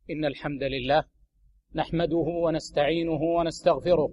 إن الحمد لله نحمده ونستعينه ونستغفره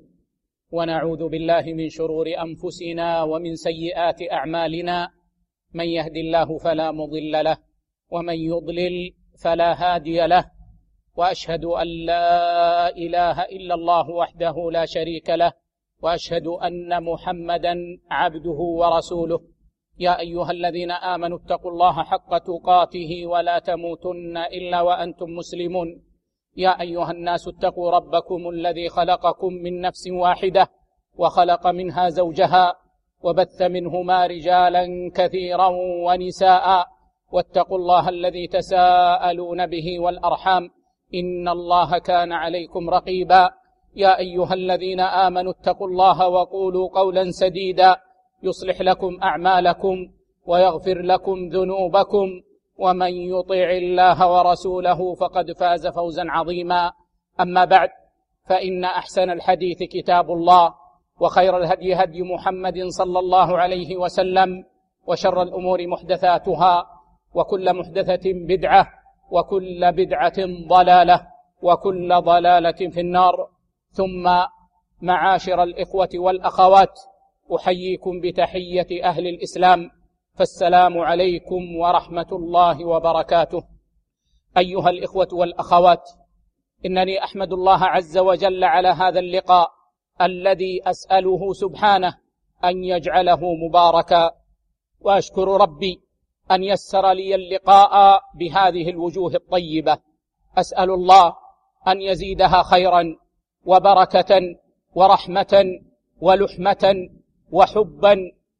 ونعوذ بالله من شرور أنفسنا ومن سيئات أعمالنا. من يهد الله فلا مضل له ومن يضلل فلا هادي له، وأشهد أن لا إله إلا الله وحده لا شريك له، وأشهد أن محمدا عبده ورسوله. يا أيها الذين آمنوا اتقوا الله حق تقاته ولا تموتن إلا وأنتم مسلمون. يا أيها الناس اتقوا ربكم الذي خلقكم من نفس واحدة وخلق منها زوجها وبث منهما رجالا كثيرا ونساء، واتقوا الله الذي تساءلون به والأرحام إن الله كان عليكم رقيبا. يا أيها الذين آمنوا اتقوا الله وقولوا قولا سديدا يصلح لكم أعمالكم ويغفر لكم ذنوبكم، ومن يطع الله ورسوله فقد فاز فوزا عظيما. أما بعد، فإن أحسن الحديث كتاب الله، وخير الهدي هدي محمد صلى الله عليه وسلم، وشر الأمور محدثاتها، وكل محدثة بدعة، وكل بدعة ضلالة، وكل ضلالة في النار. ثم معاشر الإخوة والأخوات، أحييكم بتحية أهل الإسلام، فالسلام عليكم ورحمة الله وبركاته. أيها الإخوة والأخوات، إنني أحمد الله عز وجل على هذا اللقاء الذي أسأله سبحانه أن يجعله مباركا، وأشكر ربي أن يسر لي اللقاء بهذه الوجوه الطيبة. أسأل الله أن يزيدها خيرا وبركة ورحمة ولحمة وحبا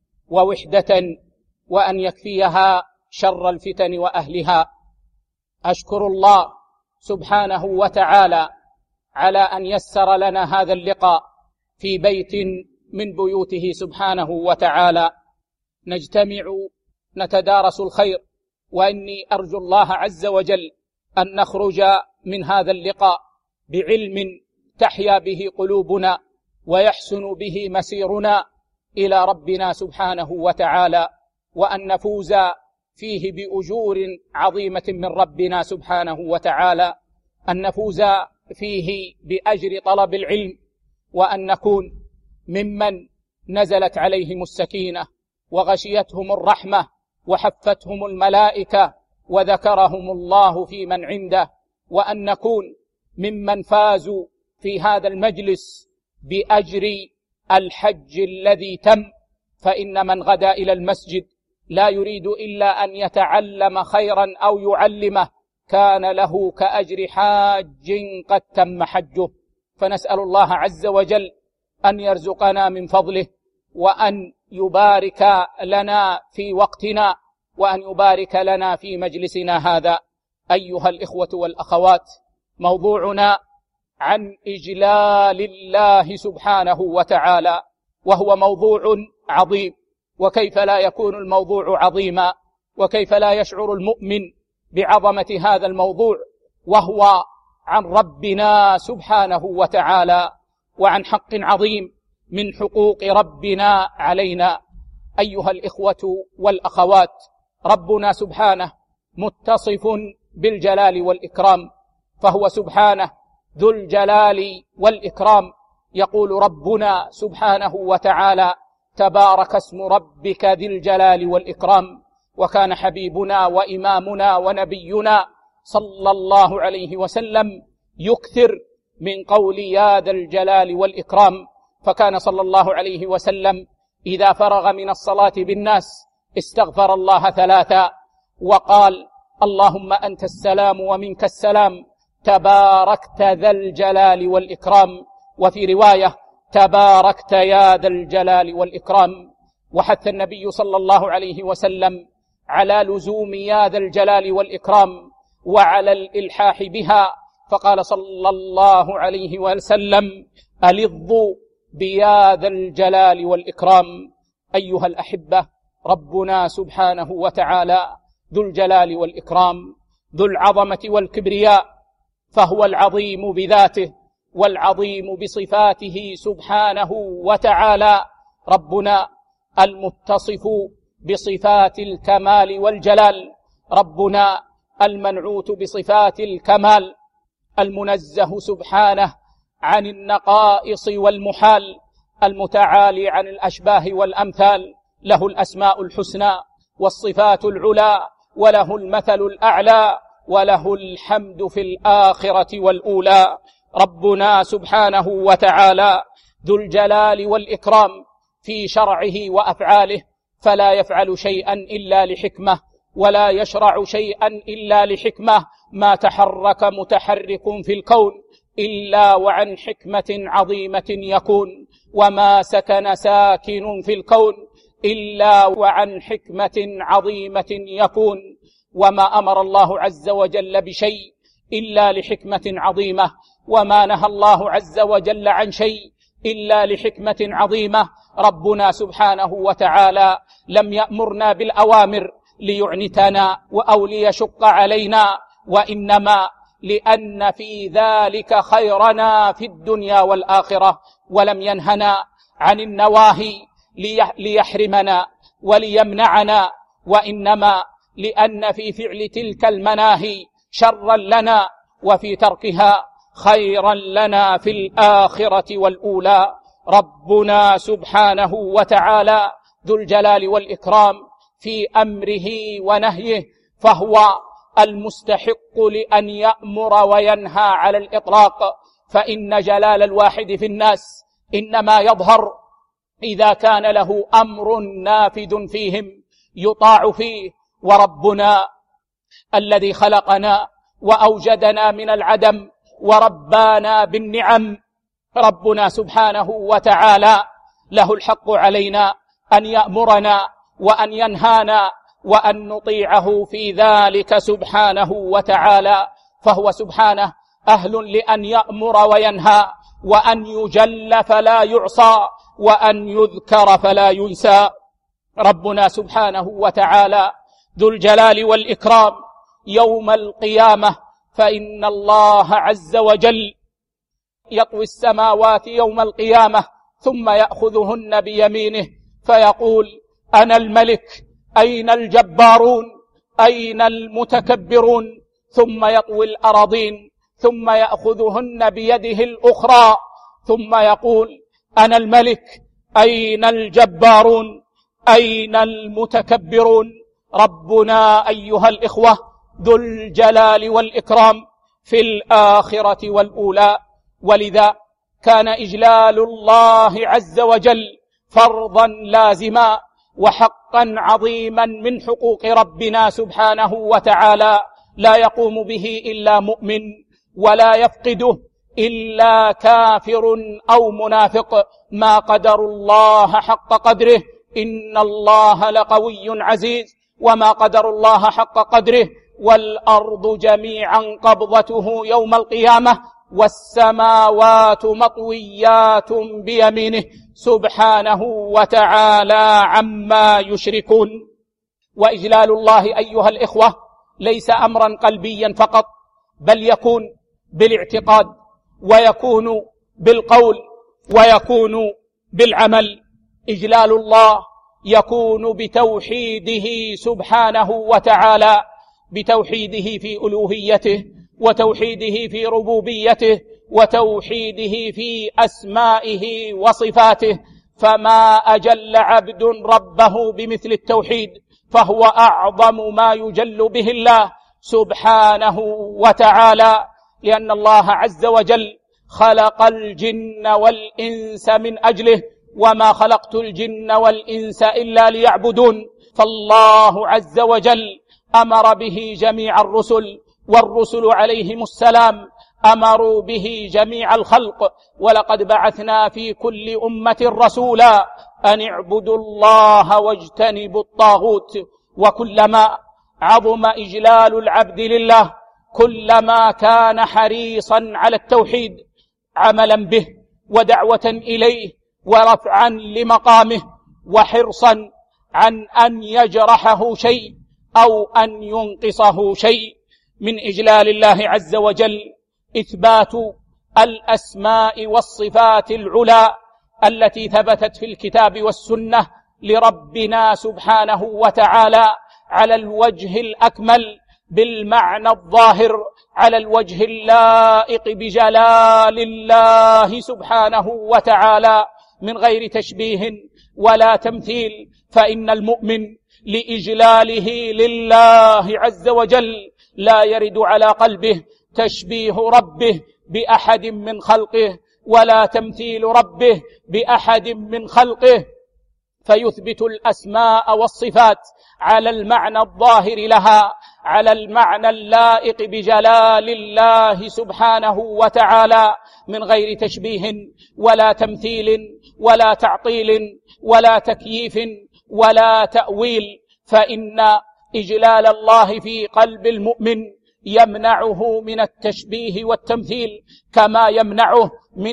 ووحدة، وأن يكفيها شر الفتن وأهلها. أشكر الله سبحانه وتعالى على أن يسر لنا هذا اللقاء في بيت من بيوته سبحانه وتعالى، نجتمع نتدارس الخير، وإني أرجو الله عز وجل أن نخرج من هذا اللقاء بعلم تحيا به قلوبنا ويحسن به مسيرنا إلى ربنا سبحانه وتعالى، وأن نفوز فيه بأجور عظيمة من ربنا سبحانه وتعالى، أن نفوز فيه بأجر طلب العلم، وأن نكون ممن نزلت عليهم السكينة وغشيتهم الرحمة وحفتهم الملائكة وذكرهم الله في من عنده، وأن نكون ممن فازوا في هذا المجلس بأجر الحج الذي تم. فإن من غدا إلى المسجد لا يريد إلا أن يتعلم خيرا أو يعلمه كان له كأجر حاج قد تم حجه. فنسأل الله عز وجل أن يرزقنا من فضله، وأن يبارك لنا في وقتنا، وأن يبارك لنا في مجلسنا هذا. أيها الإخوة والأخوات، موضوعنا عن إجلال الله سبحانه وتعالى، وهو موضوع عظيم. وكيف لا يكون الموضوع عظيما، وكيف لا يشعر المؤمن بعظمة هذا الموضوع، وهو عن ربنا سبحانه وتعالى، وعن حق عظيم من حقوق ربنا علينا. أيها الإخوة والأخوات، ربنا سبحانه متصف بالجلال والإكرام، فهو سبحانه ذو الجلال والإكرام. يقول ربنا سبحانه وتعالى: تبارك اسم ربك ذي الجلال والإكرام. وكان حبيبنا وإمامنا ونبينا صلى الله عليه وسلم يكثر من قول يا ذا الجلال والإكرام، فكان صلى الله عليه وسلم إذا فرغ من الصلاة بالناس استغفر الله 3 وقال: اللهم أنت السلام ومنك السلام، تباركت ذا الجلال والإكرام. وفي رواية: تباركت يا ذا الجلال والإكرام. وحث النبي صلى الله عليه وسلم على لزوم يا ذا الجلال والإكرام وعلى الإلحاح بها، فقال صلى الله عليه وسلم: ألظوا بيا ذا الجلال والإكرام. أيها الأحبة، ربنا سبحانه وتعالى ذو الجلال والإكرام، ذو العظمة والكبرياء، فهو العظيم بذاته والعظيم بصفاته سبحانه وتعالى. ربنا المتصف بصفات الكمال والجلال، ربنا المنعوت بصفات الكمال، المنزه سبحانه عن النقائص والمحال، المتعالي عن الأشباه والأمثال، له الأسماء الحسنى والصفات العلى، وله المثل الأعلى، وله الحمد في الآخرة والأولى. ربنا سبحانه وتعالى ذو الجلال والإكرام في شرعه وأفعاله، فلا يفعل شيئا إلا لحكمة، ولا يشرع شيئا إلا لحكمة. ما تحرك متحرك في الكون إلا وعن حكمة عظيمة يكون، وما سكن ساكن في الكون إلا وعن حكمة عظيمة يكون. وما أمر الله عز وجل بشيء إلا لحكمة عظيمة، وما نهى الله عز وجل عن شيء إلا لحكمة عظيمة. ربنا سبحانه وتعالى لم يأمرنا بالأوامر ليعنتنا أو ليشق علينا، وإنما لأن في ذلك خيرنا في الدنيا والآخرة، ولم ينهنا عن النواهي ليحرمنا وليمنعنا، وإنما لأن في فعل تلك المناهي شرا لنا، وفي تركها خيرا لنا في الآخرة والأولى. ربنا سبحانه وتعالى ذو الجلال والإكرام في أمره ونهيه، فهو المستحق لأن يأمر وينهى على الإطلاق، فإن جلال الواحد في الناس إنما يظهر إذا كان له أمر نافذ فيهم يطاع فيه. وربنا الذي خلقنا وأوجدنا من العدم وربانا بالنعم، ربنا سبحانه وتعالى له الحق علينا أن يأمرنا وأن ينهانا وأن نطيعه في ذلك سبحانه وتعالى، فهو سبحانه أهل لأن يأمر وينهى، وأن يجل فلا يعصى، وأن يذكر فلا ينسى. ربنا سبحانه وتعالى ذو الجلال والإكرام يوم القيامة، فإن الله عز وجل يطوي السماوات يوم القيامة ثم يأخذهن بيمينه فيقول: أنا الملك، أين الجبارون، أين المتكبرون؟ ثم يطوي الأراضين ثم يأخذهن بيده الأخرى ثم يقول: أنا الملك، أين الجبارون، أين المتكبرون؟ ربنا أيها الإخوة ذو الجلال والإكرام في الآخرة والأولى، ولذا كان إجلال الله عز وجل فرضا لازما وحقا عظيما من حقوق ربنا سبحانه وتعالى، لا يقوم به إلا مؤمن، ولا يفقده إلا كافر أو منافق. ما قدر الله حق قدره، إن الله لقوي عزيز، وما قدر الله حق قدره، والأرض جميعا قبضته يوم القيامة، والسماوات مطويات بيمينه سبحانه وتعالى عما يشركون. وإجلال الله أيها الإخوة ليس أمرا قلبيا فقط، بل يكون بالاعتقاد، ويكون بالقول، ويكون بالعمل. إجلال الله يكون بتوحيده سبحانه وتعالى، بتوحيده في ألوهيته، وتوحيده في ربوبيته، وتوحيده في أسمائه وصفاته. فما أجل عبد ربه بمثل التوحيد، فهو أعظم ما يجل به الله سبحانه وتعالى، لأن الله عز وجل خلق الجن والإنس من أجله، وما خلقت الجن والإنس إلا ليعبدون. فالله عز وجل أمر به جميع الرسل، والرسل عليهم السلام أمروا به جميع الخلق: ولقد بعثنا في كل أمة رسولا أن اعبدوا الله واجتنبوا الطاغوت. وكلما عظم إجلال العبد لله كلما كان حريصا على التوحيد عملا به ودعوة إليه ورفعا لمقامه، وحرصا عن أن يجرحه شيء أو أن ينقصه شيء. من إجلال الله عز وجل إثبات الأسماء والصفات العلى التي ثبتت في الكتاب والسنة لربنا سبحانه وتعالى على الوجه الأكمل بالمعنى الظاهر على الوجه اللائق بجلال الله سبحانه وتعالى من غير تشبيه ولا تمثيل، فإن المؤمن لإجلاله لله عز وجل لا يرد على قلبه تشبيه ربه بأحد من خلقه ولا تمثيل ربه بأحد من خلقه، فيثبت الأسماء والصفات على المعنى الظاهر لها، على المعنى اللائق بجلال الله سبحانه وتعالى من غير تشبيه ولا تمثيل ولا تعطيل ولا تكييف ولا تأويل، فإن إجلال الله في قلب المؤمن يمنعه من التشبيه والتمثيل، كما يمنعه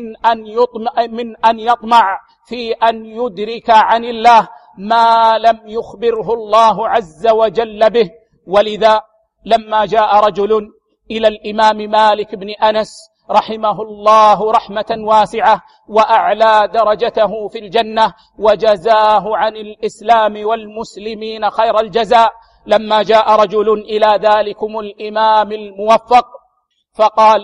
من أن يطمع في أن يدرك عن الله ما لم يخبره الله عز وجل به. ولذا لما جاء رجل إلى الإمام مالك بن أنس رحمه الله رحمة واسعة وأعلى درجته في الجنة وجزاه عن الإسلام والمسلمين خير الجزاء، لما جاء رجل إلى ذلكم الإمام الموفق فقال: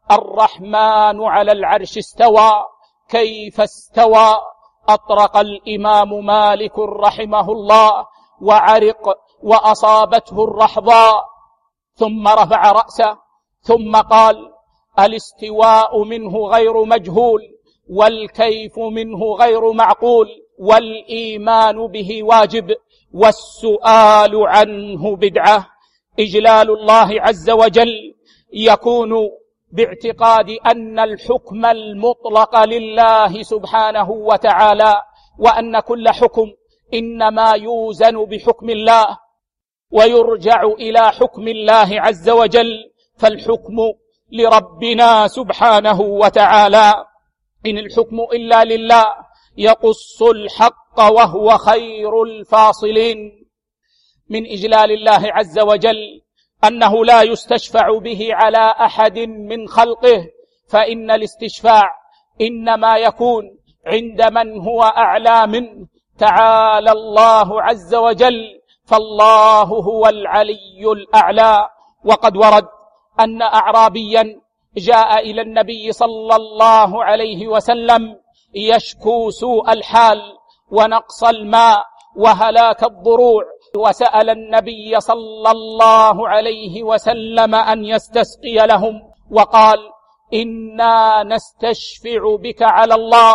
الرحمن على العرش استوى، كيف استوى؟ أطرق الإمام مالك رحمه الله وعرق وأصابته الرحضاء، ثم رفع رأسه ثم قال: الاستواء منه غير مجهول، والكيف منه غير معقول، والإيمان به واجب، والسؤال عنه بدعة. إجلال الله عز وجل يكون باعتقاد أن الحكم المطلق لله سبحانه وتعالى، وأن كل حكم إنما يوزن بحكم الله ويرجع إلى حكم الله عز وجل، فالحكم لربنا سبحانه وتعالى، إن الحكم إلا لله يقص الحق وهو خير الفاصلين. من إجلال الله عز وجل أنه لا يستشفع به على أحد من خلقه، فإن الاستشفاع إنما يكون عند من هو أعلى منه، تعالى الله عز وجل، فالله هو العلي الأعلى. وقد ورد أن أعرابيا جاء إلى النبي صلى الله عليه وسلم يشكو سوء الحال ونقص الماء وهلاك الضروع، وسأل النبي صلى الله عليه وسلم أن يستسقي لهم، وقال: إنا نستشفع بك على الله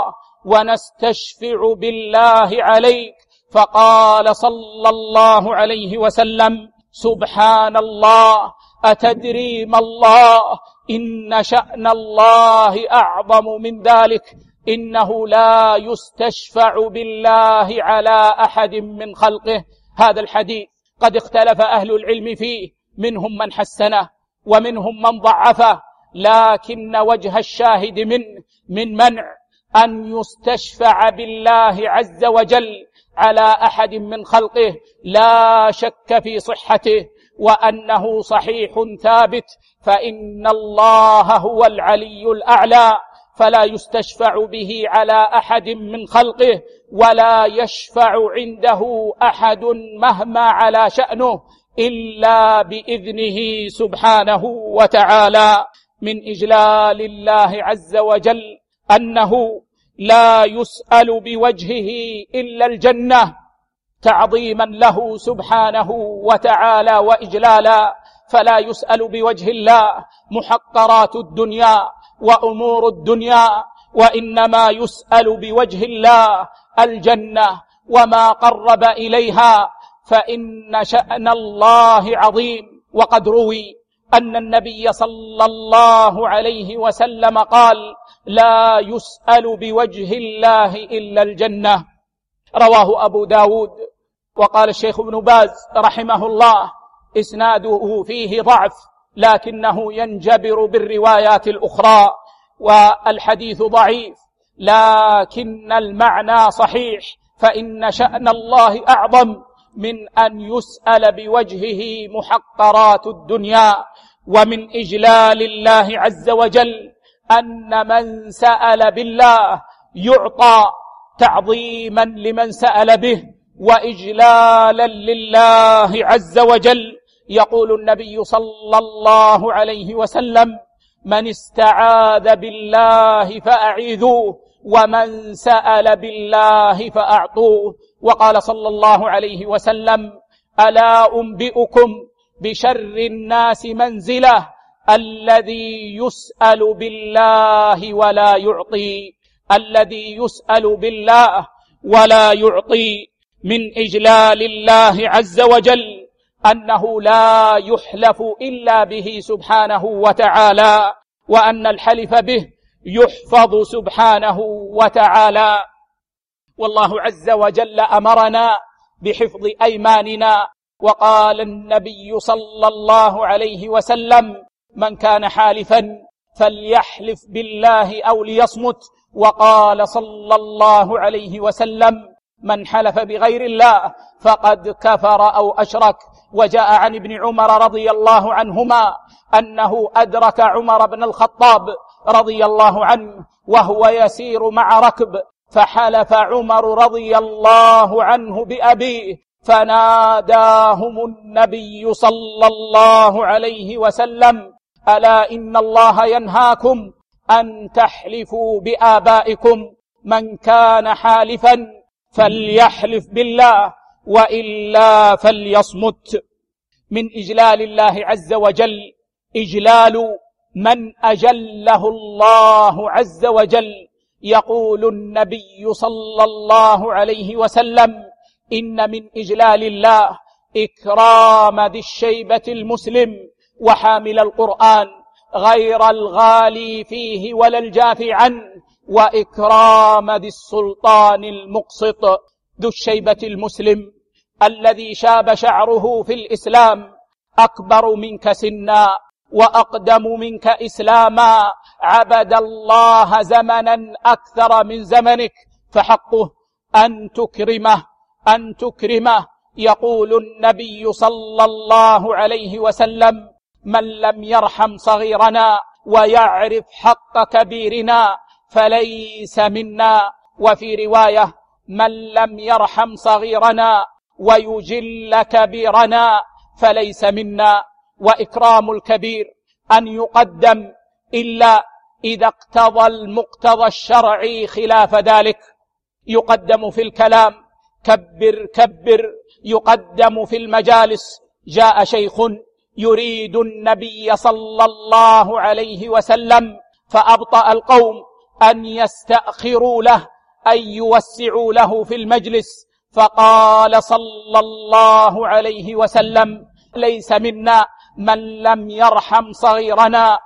ونستشفع بالله عليك. فقال صلى الله عليه وسلم: سبحان الله، أتدري ما الله؟ إن شأن الله أعظم من ذلك، إنه لا يستشفع بالله على أحد من خلقه. هذا الحديث قد اختلف أهل العلم فيه، منهم من حسنه ومنهم من ضعفه، لكن وجه الشاهد من منع أن يستشفع بالله عز وجل على أحد من خلقه لا شك في صحته، وأنه صحيح ثابت، فإن الله هو العلي الأعلى، فلا يستشفع به على أحد من خلقه، ولا يشفع عنده أحد مهما على شأنه إلا بإذنه سبحانه وتعالى. من إجلال الله عز وجل أنه لا يسأل بوجهه إلا الجنة، تعظيما له سبحانه وتعالى وإجلالا، فلا يسأل بوجه الله محقرات الدنيا وأمور الدنيا، وإنما يسأل بوجه الله الجنة وما قرب إليها، فإن شأن الله عظيم. وقد روي أن النبي صلى الله عليه وسلم قال: لا يسأل بوجه الله إلا الجنة. رواه أبو داود. وقال الشيخ ابن باز رحمه الله: إسناده فيه ضعف، لكنه ينجبر بالروايات الأخرى، والحديث ضعيف، لكن المعنى صحيح، فإن شأن الله أعظم من أن يسأل بوجهه محقرات الدنيا. ومن إجلال الله عز وجل أن من سأل بالله يعطى، تعظيما لمن سأل به وإجلالا لله عز وجل، يقول النبي صلى الله عليه وسلم: من استعاذ بالله فأعيذوه، ومن سأل بالله فأعطوه. وقال صلى الله عليه وسلم: ألا أنبئكم بشر الناس منزلة الذي يسأل بالله ولا يعطي. الذي يسأل بالله ولا يعطي. من إجلال الله عز وجل أنه لا يحلف إلا به سبحانه وتعالى، وأن الحلف به يحفظ سبحانه وتعالى. والله عز وجل أمرنا بحفظ أيماننا، وقال النبي صلى الله عليه وسلم: من كان حالفا فليحلف بالله أو ليصمت. وقال صلى الله عليه وسلم: من حلف بغير الله فقد كفر أو أشرك. وجاء عن ابن عمر رضي الله عنهما أنه أدرك عمر بن الخطاب رضي الله عنه وهو يسير مع ركب، فحلف عمر رضي الله عنه بأبيه، فناداهم النبي صلى الله عليه وسلم: ألا إن الله ينهاكم أن تحلفوا بآبائكم، من كان حالفا فليحلف بالله وإلا فليصمت. من إجلال الله عز وجل إجلال من أجله الله عز وجل. يقول النبي صلى الله عليه وسلم: إن من إجلال الله إكرام ذي الشيبة المسلم وحامل القرآن غير الغالي فيه ولا الجافي عنه، وإكرام ذي السلطان المقسط. ذو الشيبة المسلم الذي شاب شعره في الإسلام، أكبر منك سنا وأقدم منك إسلاما، عبد الله زمنا أكثر من زمنك، فحقه أن تكرمه. يقول النبي صلى الله عليه وسلم: من لم يرحم صغيرنا ويعرف حق كبيرنا فليس منا. وفي رواية: من لم يرحم صغيرنا ويجل كبيرنا فليس منا. وإكرام الكبير أن يقدم إلا إذا اقتضى المقتضى الشرعي خلاف ذلك. يقدم في الكلام: كبر كبر. يقدم في المجالس: جاء شيخ يريد النبي صلى الله عليه وسلم، فأبطأ القوم أن يستأخروا له، أن يوسعوا له في المجلس، فقال صلى الله عليه وسلم: ليس منا من لم يرحم صغيرنا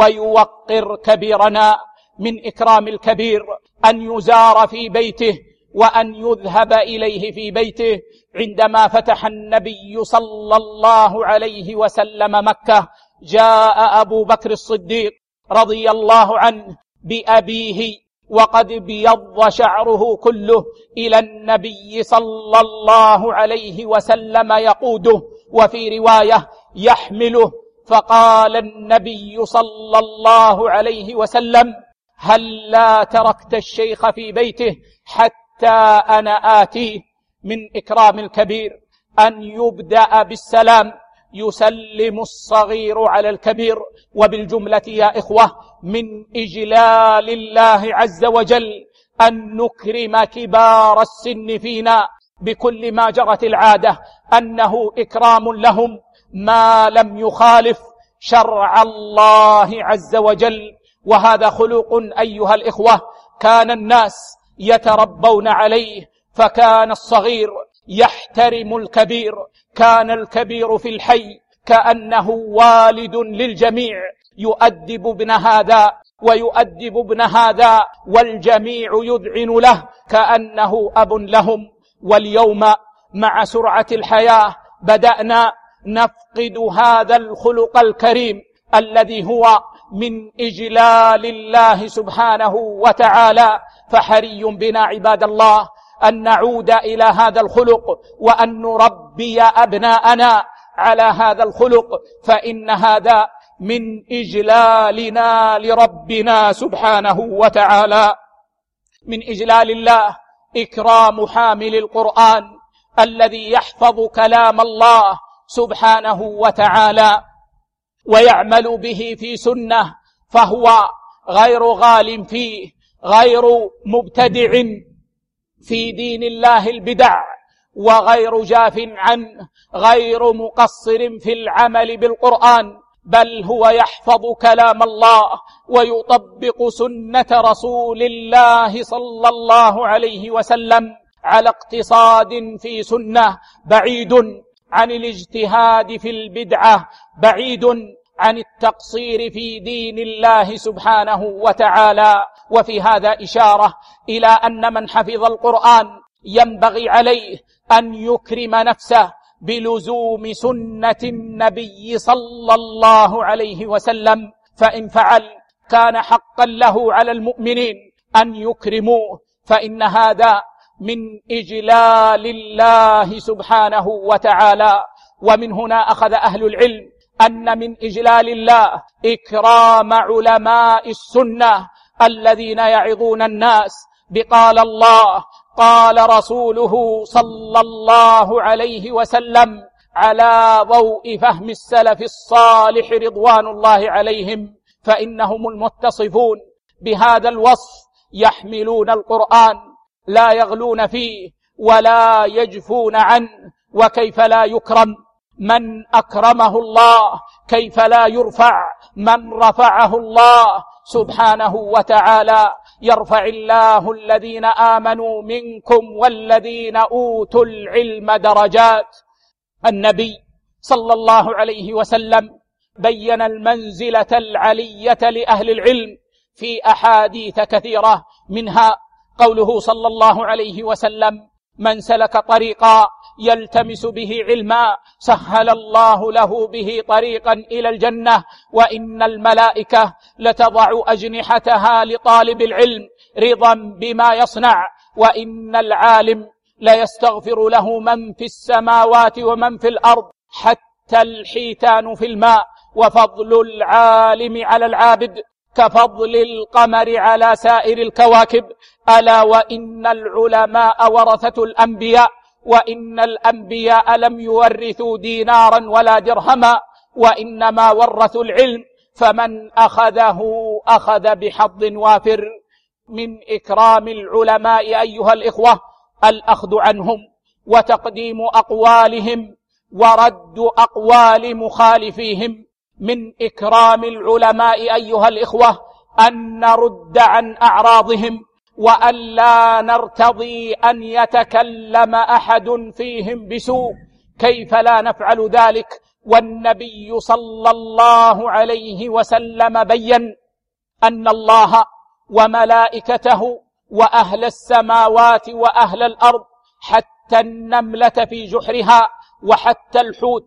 ويوقر كبيرنا. من إكرام الكبير أن يزار في بيته وأن يذهب إليه في بيته. عندما فتح النبي صلى الله عليه وسلم مكة، جاء أبو بكر الصديق رضي الله عنه بأبيه وقد بيض شعره كله إلى النبي صلى الله عليه وسلم يقوده، وفي رواية يحمله. فقال النبي صلى الله عليه وسلم: هل لا تركت الشيخ في بيته حتى أنا آتيه. من إكرام الكبير أن يبدأ بالسلام، يسلم الصغير على الكبير. وبالجملة يا إخوة، من إجلال الله عز وجل أن نكرم كبار السن فينا بكل ما جرت العادة أنه إكرام لهم ما لم يخالف شرع الله عز وجل. وهذا خلق أيها الإخوة كان الناس يتربون عليه، فكان الصغير يحترم الكبير، كان الكبير في الحي كأنه والد للجميع، يؤدب ابن هذا ويؤدب ابن هذا، والجميع يذعن له كأنه أب لهم. واليوم مع سرعة الحياة بدأنا نفقد هذا الخلق الكريم الذي هو من إجلال الله سبحانه وتعالى. فحري بنا عباد الله أن نعود إلى هذا الخلق وأن نربي أبناءنا على هذا الخلق، فإن هذا من إجلالنا لربنا سبحانه وتعالى. من إجلال الله إكرام حامل القرآن الذي يحفظ كلام الله سبحانه وتعالى ويعمل به في سنة فهو غير غال فيه، غير مبتدع في دين الله البدع، وغير جاف عنه، غير مقصر في العمل بالقرآن، بل هو يحفظ كلام الله ويطبق سنة رسول الله صلى الله عليه وسلم على اقتصاد في سنة، بعيد عن الاجتهاد في البدعة، بعيد عن التقصير في دين الله سبحانه وتعالى. وفي هذا إشارة إلى أن من حفظ القرآن ينبغي عليه أن يكرم نفسه بلزوم سنة النبي صلى الله عليه وسلم، فإن فعل كان حقا له على المؤمنين أن يكرموه، فإن هذا من إجلال الله سبحانه وتعالى. ومن هنا أخذ أهل العلم أن من إجلال الله إكرام علماء السنة الذين يعظون الناس بقال الله قال رسوله صلى الله عليه وسلم على ضوء فهم السلف الصالح رضوان الله عليهم، فإنهم المتصفون بهذا الوصف يحملون القرآن لا يغلون فيه ولا يجفون عنه. وكيف لا يكرم من أكرمه الله؟ كيف لا يرفع من رفعه الله سبحانه وتعالى؟ يرفع الله الذين آمنوا منكم والذين أوتوا العلم درجات. النبي صلى الله عليه وسلم بين المنزلة العلية لأهل العلم في أحاديث كثيرة، منها قوله صلى الله عليه وسلم من سلك طريقا يلتمس به علما سهل الله له به طريقا إلى الجنة، وإن الملائكة لتضع أجنحتها لطالب العلم رضا بما يصنع، وإن العالم ليستغفر له من في السماوات ومن في الأرض حتى الحيتان في الماء، وفضل العالم على العابد كفضل القمر على سائر الكواكب، ألا وإن العلماء ورثة الأنبياء، وإن الأنبياء لم يورثوا دينارا ولا درهما وإنما ورثوا العلم، فمن أخذه أخذ بحظ وافر. من إكرام العلماء أيها الإخوة الأخذ عنهم وتقديم أقوالهم ورد أقوال مخالفيهم. من إكرام العلماء أيها الإخوة أن نرد عن أعراضهم، وأن لا نرتضي أن يتكلم أحد فيهم بسوء. كيف لا نفعل ذلك والنبي صلى الله عليه وسلم بين أن الله وملائكته وأهل السماوات وأهل الأرض حتى النملة في جحرها وحتى الحوت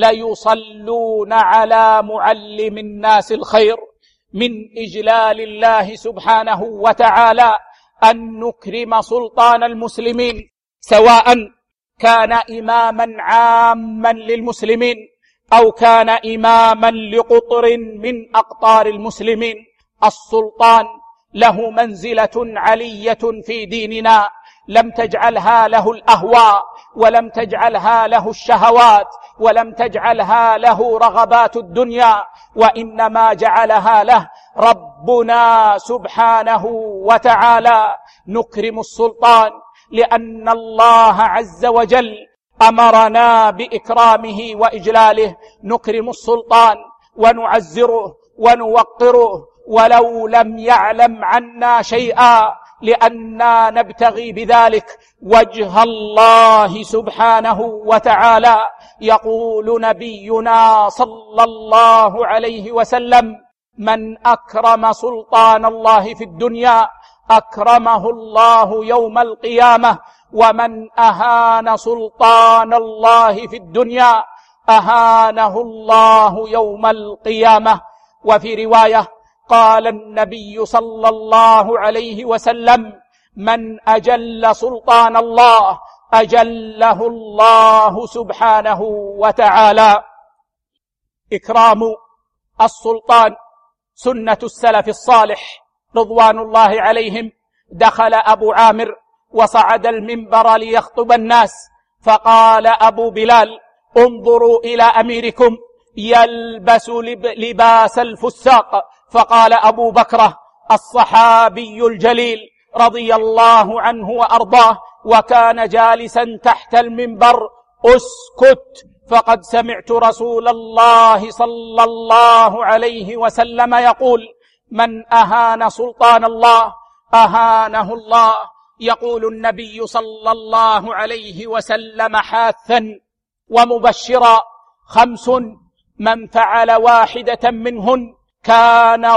ليصلون على معلم الناس الخير. من إجلال الله سبحانه وتعالى أن نكرم سلطان المسلمين، سواء كان إماما عاما للمسلمين أو كان إماما لقطر من أقطار المسلمين. السلطان له منزلة علية في ديننا لم تجعلها له الأهواء، ولم تجعلها له الشهوات، ولم تجعلها له رغبات الدنيا، وإنما جعلها له ربنا سبحانه وتعالى. نكرم السلطان لأن الله عز وجل أمرنا بإكرامه وإجلاله. نكرم السلطان ونعزره ونوقره ولو لم يعلم عنا شيئا، لأننا نبتغي بذلك وجه الله سبحانه وتعالى. يقول نبينا صلى الله عليه وسلم من أكرم سلطان الله في الدنيا أكرمه الله يوم القيامة، ومن أهان سلطان الله في الدنيا أهانه الله يوم القيامة. وفي رواية قال النبي صلى الله عليه وسلم من أجل سلطان الله أجله الله سبحانه وتعالى. إكرام السلطان سنة السلف الصالح رضوان الله عليهم. دخل أبو عامر وصعد المنبر ليخطب الناس، فقال أبو بلال انظروا إلى أميركم يلبس لباس الفساق. فقال أبو بكر الصحابي الجليل رضي الله عنه وأرضاه وكان جالسا تحت المنبر: اسكت، فقد سمعت رسول الله صلى الله عليه وسلم يقول: من أهان سلطان الله أهانه الله. يقول النبي صلى الله عليه وسلم حاثا ومبشرا: 5 من فعل واحدة منهن كان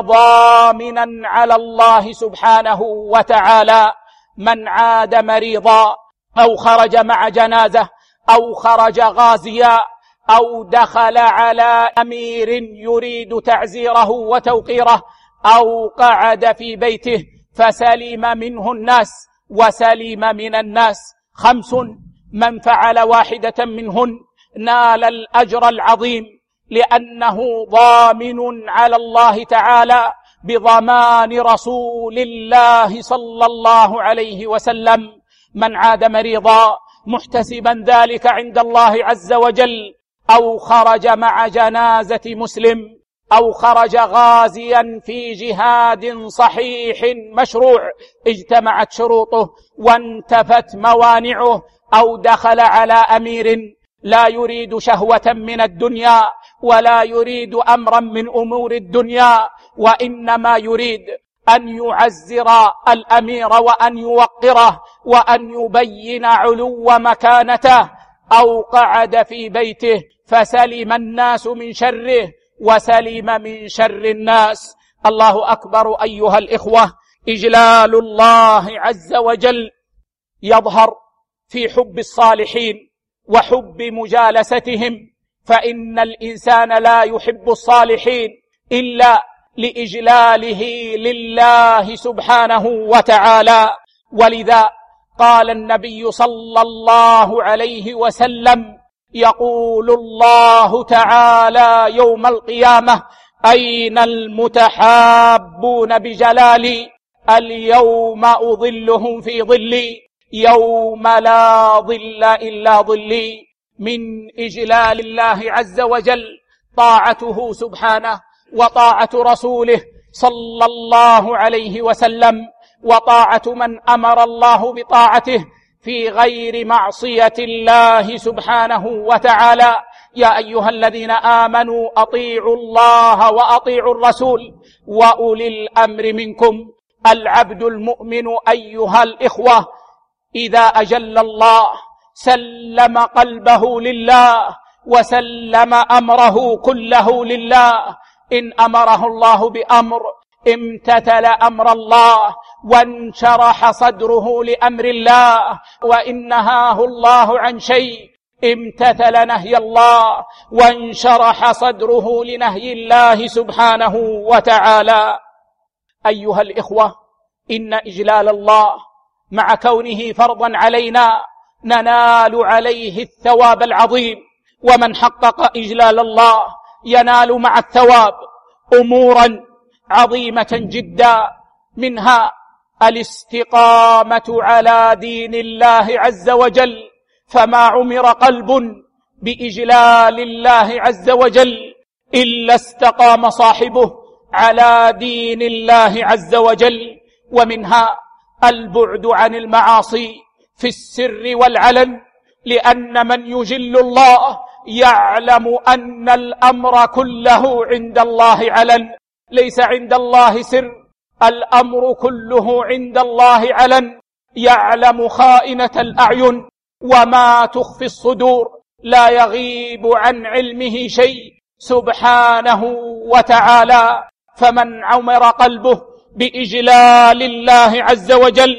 ضامنا على الله سبحانه وتعالى: من عاد مريضا، أو خرج مع جنازة، أو خرج غازيا، أو دخل على أمير يريد تعزيره وتوقيره، أو قعد في بيته فسلم منه الناس وسلم من الناس. 5 من فعل واحدة منهن نال الأجر العظيم، لأنه ضامن على الله تعالى بضمان رسول الله صلى الله عليه وسلم: من عاد مريضا محتسبا ذلك عند الله عز وجل، أو خرج مع جنازة مسلم، أو خرج غازيا في جهاد صحيح مشروع اجتمعت شروطه وانتفت موانعه، أو دخل على أمير لا يريد شهوة من الدنيا ولا يريد أمرا من أمور الدنيا، وإنما يريد أن يعزر الأمير وأن يوقره وأن يبين علو مكانته، أو قعد في بيته فسلم الناس من شره وسلم من شر الناس. الله أكبر أيها الإخوة. إجلال الله عز وجل يظهر في حب الصالحين وحب مجالستهم، فإن الإنسان لا يحب الصالحين إلا لإجلاله لله سبحانه وتعالى. ولذا قال النبي صلى الله عليه وسلم: يقول الله تعالى يوم القيامة: أين المتحابون بجلالي؟ اليوم أظلهم في ظلي يوم لا ظل إلا ظلي. من إجلال الله عز وجل طاعته سبحانه، وطاعة رسوله صلى الله عليه وسلم، وطاعة من أمر الله بطاعته في غير معصية الله سبحانه وتعالى. يا أيها الذين آمنوا أطيعوا الله وأطيعوا الرسول وأولي الأمر منكم. العبد المؤمن أيها الإخوة إذا أجل الله سلم قلبه لله وسلم أمره كله لله. إن أمره الله بأمر امتثل أمر الله وانشرح صدره لأمر الله، وإن نهاه الله عن شيء امتثل نهي الله وانشرح صدره لنهي الله سبحانه وتعالى. أيها الإخوة، إن إجلال الله مع كونه فرضا علينا ننال عليه الثواب العظيم، ومن حقق إجلال الله ينال مع الثواب أمورا عظيمة جدا، منها الاستقامة على دين الله عز وجل. فما عمر قلب بإجلال الله عز وجل إلا استقام صاحبه على دين الله عز وجل. ومنها البعد عن المعاصي في السر والعلن، لأن من يجل الله يعلم أن الأمر كله عند الله علن، ليس عند الله سر، الأمر كله عند الله علن. يعلم خائنة الأعين وما تخفي الصدور، لا يغيب عن علمه شيء سبحانه وتعالى. فمن عمر قلبه بإجلال الله عز وجل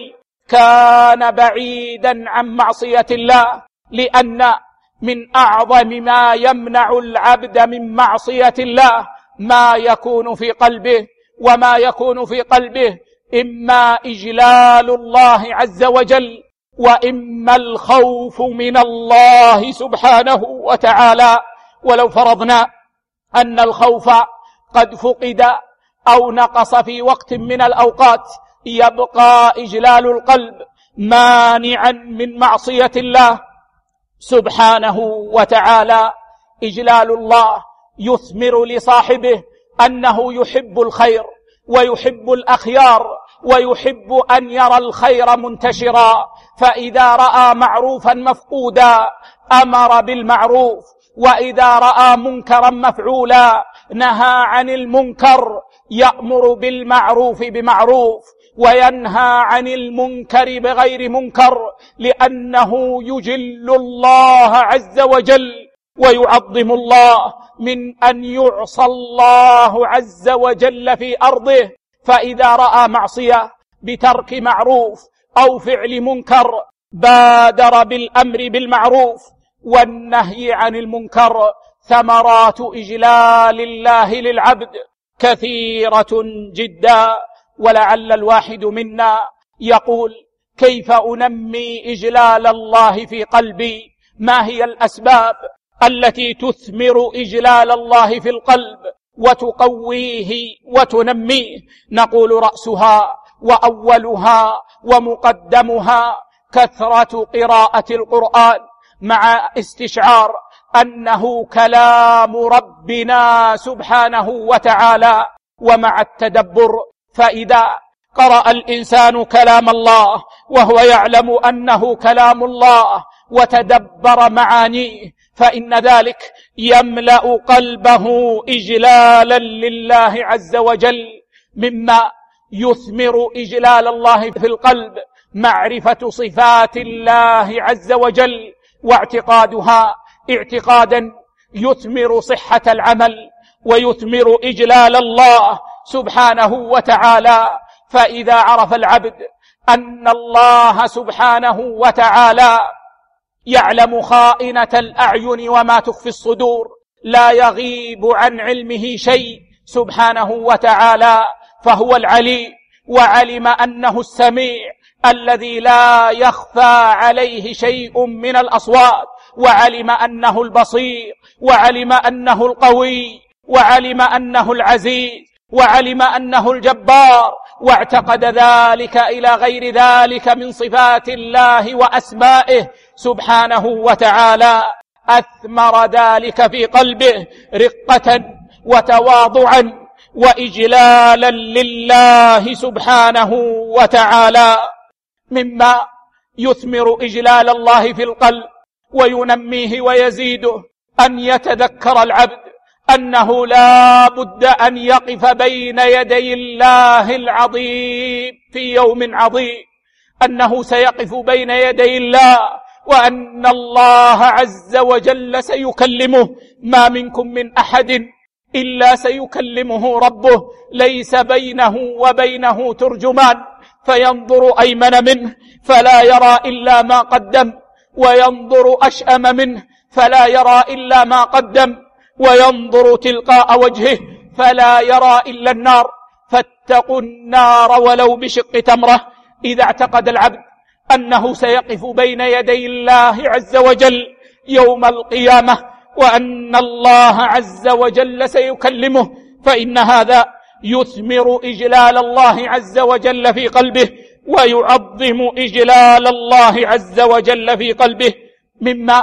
كان بعيدا عن معصية الله، لأن من أعظم ما يمنع العبد من معصية الله ما يكون في قلبه، وما يكون في قلبه إما إجلال الله عز وجل وإما الخوف من الله سبحانه وتعالى. ولو فرضنا أن الخوف قد فقد أو نقص في وقت من الأوقات، يبقى إجلال القلب مانعا من معصية الله. سبحانه وتعالى. إجلال الله يثمر لصاحبه أنه يحب الخير ويحب الأخيار ويحب أن يرى الخير منتشرا، فإذا رأى معروفا مفقودا أمر بالمعروف، وإذا رأى منكرا مفعولا نهى عن المنكر، يأمر بالمعروف بمعروف وينهى عن المنكر بغير منكر، لأنه يجل الله عز وجل ويعظم الله من أن يعصى الله عز وجل في أرضه. فإذا رأى معصية بترك معروف أو فعل منكر بادر بالأمر بالمعروف والنهي عن المنكر. ثمرات إجلال الله للعبد كثيرة جدا، ولعل الواحد منا يقول: كيف أنمي إجلال الله في قلبي؟ ما هي الأسباب التي تثمر إجلال الله في القلب وتقويه وتنميه؟ نقول: رأسها وأولها ومقدمها كثرة قراءة القرآن، مع استشعار أنه كلام ربنا سبحانه وتعالى، ومع التدبر. فإذا قرأ الإنسان كلام الله وهو يعلم أنه كلام الله وتدبر معانيه، فإن ذلك يملأ قلبه إجلالا لله عز وجل. مما يثمر إجلال الله في القلب معرفة صفات الله عز وجل واعتقادها اعتقادا يثمر صحة العمل ويثمر إجلال الله سبحانه وتعالى. فإذا عرف العبد أن الله سبحانه وتعالى يعلم خائنة الأعين وما تخفي الصدور، لا يغيب عن علمه شيء سبحانه وتعالى، فهو العليم، وعلم أنه السميع الذي لا يخفى عليه شيء من الأصوات، وعلم أنه البصير، وعلم أنه القوي، وعلم أنه العزيز، وعلم أنه الجبار، واعتقد ذلك إلى غير ذلك من صفات الله وأسمائه سبحانه وتعالى. أثمر ذلك في قلبه رقة وتواضعا وإجلالا لله سبحانه وتعالى. مما يثمر إجلال الله في القلب وينميه ويزيده أن يتذكر العبد أنه لا بد أن يقف بين يدي الله العظيم في يوم عظيم، أنه سيقف بين يدي الله، وأن الله عز وجل سيكلمه. ما منكم من أحد إلا سيكلمه ربه، ليس بينه وبينه ترجمان، فينظر أيمن منه فلا يرى إلا ما قدم، وينظر أشأم منه فلا يرى إلا ما قدم، وينظر تلقاء وجهه فلا يرى إلا النار. فاتقوا النار ولو بشق تمرة. إذا اعتقد العبد أنه سيقف بين يدي الله عز وجل يوم القيامة وأن الله عز وجل سيكلمه، فإن هذا يثمر إجلال الله عز وجل في قلبه ويعظم إجلال الله عز وجل في قلبه. مما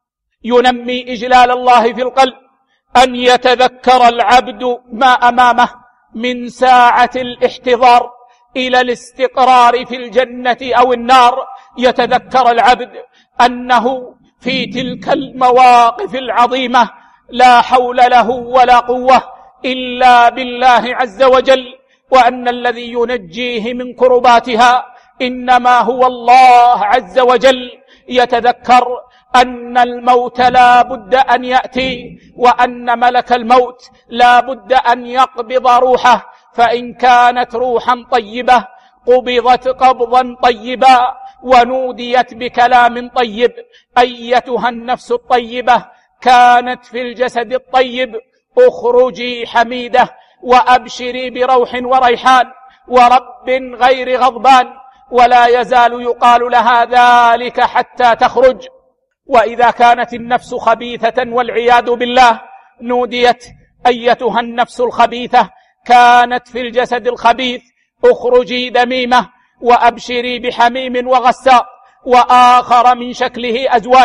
ينمي إجلال الله في القلب أن يتذكر العبد ما أمامه من ساعة الاحتضار إلى الاستقرار في الجنة أو النار. يتذكر العبد أنه في تلك المواقف العظيمة لا حول له ولا قوة إلا بالله عز وجل، وأن الذي ينجيه من كرباتها إنما هو الله عز وجل. يتذكر أن الموت لا بد أن يأتي، وأن ملك الموت لا بد أن يقبض روحه، فإن كانت روحا طيبة قبضت قبضا طيبا ونوديت بكلام طيب: أيتها النفس الطيبة كانت في الجسد الطيب اخرجي حميدة وأبشري بروح وريحان ورب غير غضبان. ولا يزال يقال لها ذلك حتى تخرج. وإذا كانت النفس خبيثة والعياذ بالله نوديت: أيتها النفس الخبيثة كانت في الجسد الخبيث اخرجي ذميمة وأبشري بحميم وغساق وآخر من شكله أزواج.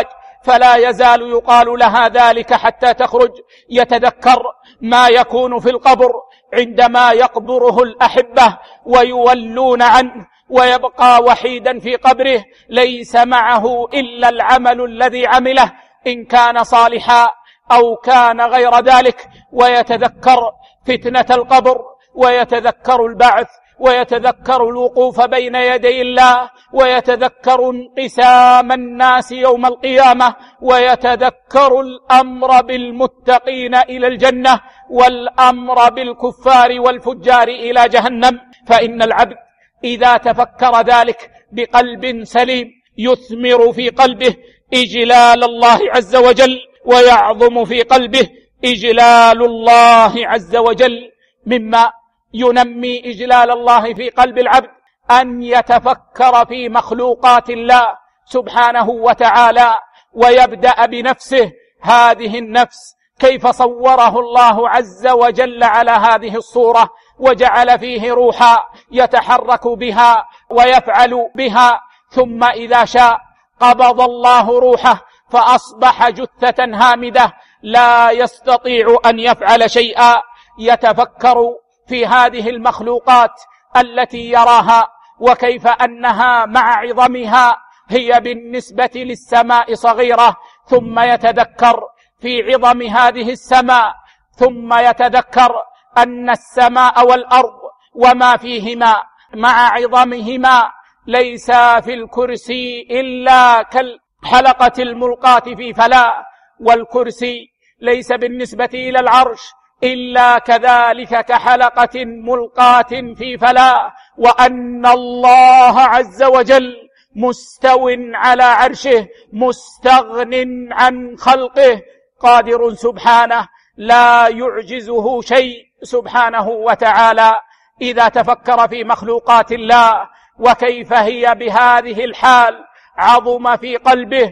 فلا يزال يقال لها ذلك حتى تخرج. يتذكر ما يكون في القبر عندما يقبره الأحبة ويولون عنه ويبقى وحيدا في قبره ليس معه إلا العمل الذي عمله إن كان صالحا أو كان غير ذلك. ويتذكر فتنة القبر، ويتذكر البعث، ويتذكر الوقوف بين يدي الله، ويتذكر انقسام الناس يوم القيامة، ويتذكر الأمر بالمتقين إلى الجنة والأمر بالكفار والفجار إلى جهنم. فإن العبد إذا تفكر ذلك بقلب سليم يثمر في قلبه إجلال الله عز وجل، ويعظم في قلبه إجلال الله عز وجل. مما ينمي إجلال الله في قلب العبد أن يتفكر في مخلوقات الله سبحانه وتعالى، ويبدأ بنفسه. هذه النفس كيف صوره الله عز وجل على هذه الصورة، وجعل فيه روحا يتحرك بها ويفعل بها، ثم إذا شاء قبض الله روحه فأصبح جثة هامدة لا يستطيع أن يفعل شيئا. يتفكر في هذه المخلوقات التي يراها وكيف أنها مع عظمها هي بالنسبة للسماء صغيرة، ثم يتذكر في عظم هذه السماء، ثم يتذكر أن السماء والأرض وما فيهما مع عظمهما ليس في الكرسي إلا كالحلقة الملقاة في فلاة، والكرسي ليس بالنسبة إلى العرش إلا كذلك كحلقة ملقاة في فلاة، وأن الله عز وجل مستو على عرشه مستغن عن خلقه قادر سبحانه لا يعجزه شيء سبحانه وتعالى. إذا تفكر في مخلوقات الله وكيف هي بهذه الحال عظم في قلبه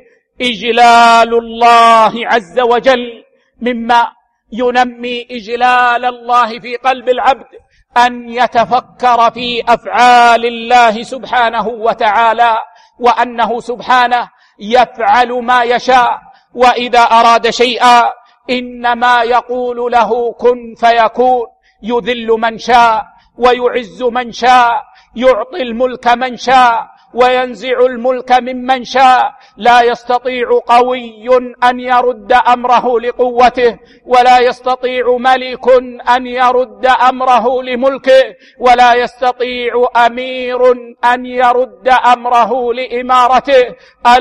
إجلال الله عز وجل. مما ينمي إجلال الله في قلب العبد أن يتفكر في أفعال الله سبحانه وتعالى، وأنه سبحانه يفعل ما يشاء، وإذا أراد شيئا إنما يقول له كن فيكون. يذل من شاء ويعز من شاء، يعطي الملك من شاء وينزع الملك ممن شاء. لا يستطيع قوي أن يرد أمره لقوته، ولا يستطيع ملك أن يرد أمره لملكه، ولا يستطيع أمير أن يرد أمره لإمارته.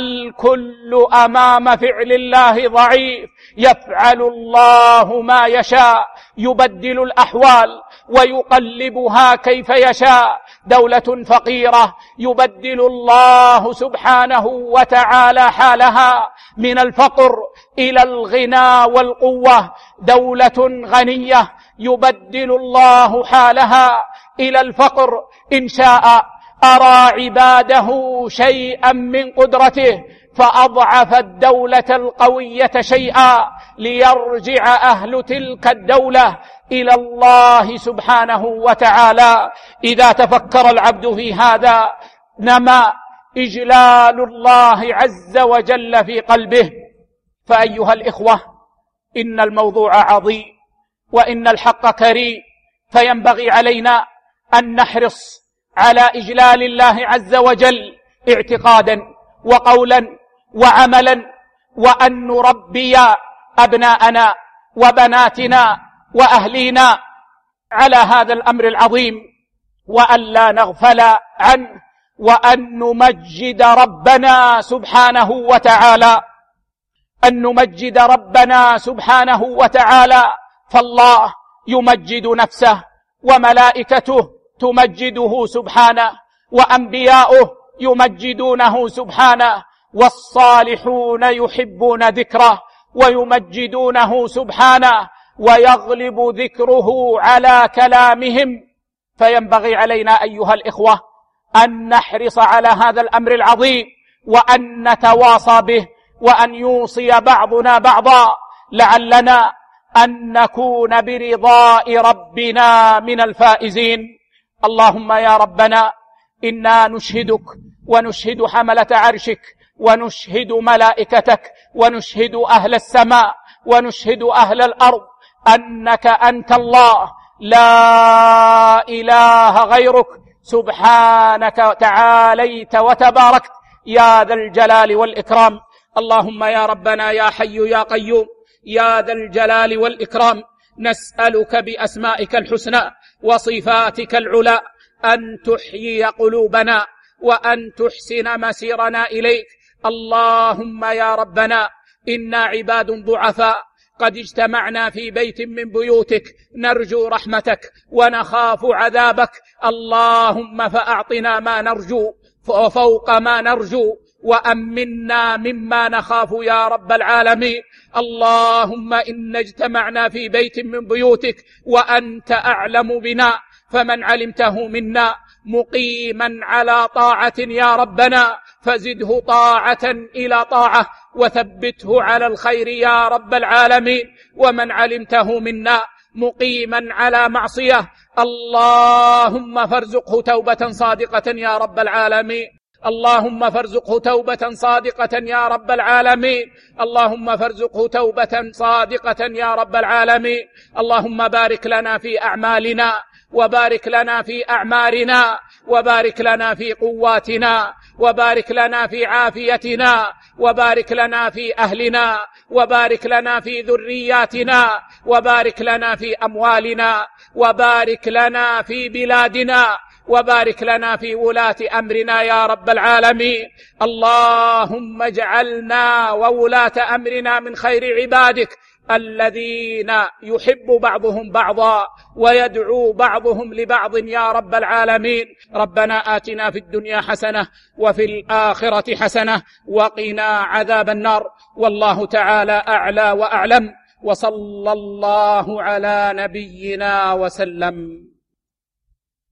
الكل أمام فعل الله ضعيف. يفعل الله ما يشاء، يبدل الأحوال ويقلبها كيف يشاء. دولة فقيرة يبدل الله سبحانه وتعالى حالها من الفقر إلى الغنى والقوة. دولة غنية يبدل الله حالها إلى الفقر. إن شاء أرى عباده شيئا من قدرته فأضعف الدولة القوية شيئا ليرجع أهل تلك الدولة إلى الله سبحانه وتعالى. إذا تفكر العبد في هذا نما إجلال الله عز وجل في قلبه. فأيها الإخوة، إن الموضوع عظيم وإن الحق كريم، فينبغي علينا أن نحرص على إجلال الله عز وجل اعتقادا وقولا وعملا، وأن نربي أبناءنا وبناتنا وأهلينا على هذا الأمر العظيم، وأن لا نغفل عنه، وأن نمجد ربنا سبحانه وتعالى، أن نمجد ربنا سبحانه وتعالى. فالله يمجد نفسه، وملائكته تمجده سبحانه، وأنبياؤه يمجدونه سبحانه، والصالحون يحبون ذكره ويمجدونه سبحانه، ويغلب ذكره على كلامهم. فينبغي علينا أيها الإخوة أن نحرص على هذا الأمر العظيم، وأن نتواصى به، وأن يوصي بعضنا بعضا، لعلنا أن نكون برضاء ربنا من الفائزين. اللهم يا ربنا إنا نشهدك ونشهد حملة عرشك ونشهد ملائكتك ونشهد أهل السماء ونشهد أهل الأرض أنك أنت الله لا إله غيرك، سبحانك تعاليت وتباركت يا ذا الجلال والإكرام. اللهم يا ربنا يا حي يا قيوم يا ذا الجلال والإكرام، نسألك بأسمائك الحسنى وصفاتك العلى أن تحيي قلوبنا وأن تحسن مسيرنا إليك. اللهم يا ربنا إنا عباد ضعفاء قد اجتمعنا في بيت من بيوتك نرجو رحمتك ونخاف عذابك، اللهم فأعطنا ما نرجو وفوق ما نرجو، وأمنا مما نخاف يا رب العالمين. اللهم إن اجتمعنا في بيت من بيوتك وأنت أعلم بنا، فمن علمته منا مقيما على طاعة يا ربنا فزده طاعة إلى طاعة وثبته على الخير يا رب العالمين، ومن علمته منا مقيما على معصية اللهم فارزقه توبة صادقة يا رب العالمين، اللهم فارزقه توبة صادقة يا رب العالمين، اللهم فارزقه توبة صادقة يا رب العالمين. اللهم بارك لنا في أعمالنا وبارك لنا في أعمارنا وبارك لنا في قواتنا وبارك لنا في عافيتنا وبارك لنا في أهلنا وبارك لنا في ذرياتنا وبارك لنا في أموالنا وبارك لنا في بلادنا وبارك لنا في ولاة أمرنا يا رب العالمين. اللهم اجعلنا وولاة أمرنا من خير عبادك الذين يحب بعضهم بعضا ويدعو بعضهم لبعض يا رب العالمين. ربنا آتنا في الدنيا حسنة وفي الآخرة حسنة وقنا عذاب النار، والله تعالى أعلى وأعلم، وصلى الله على نبينا وسلم.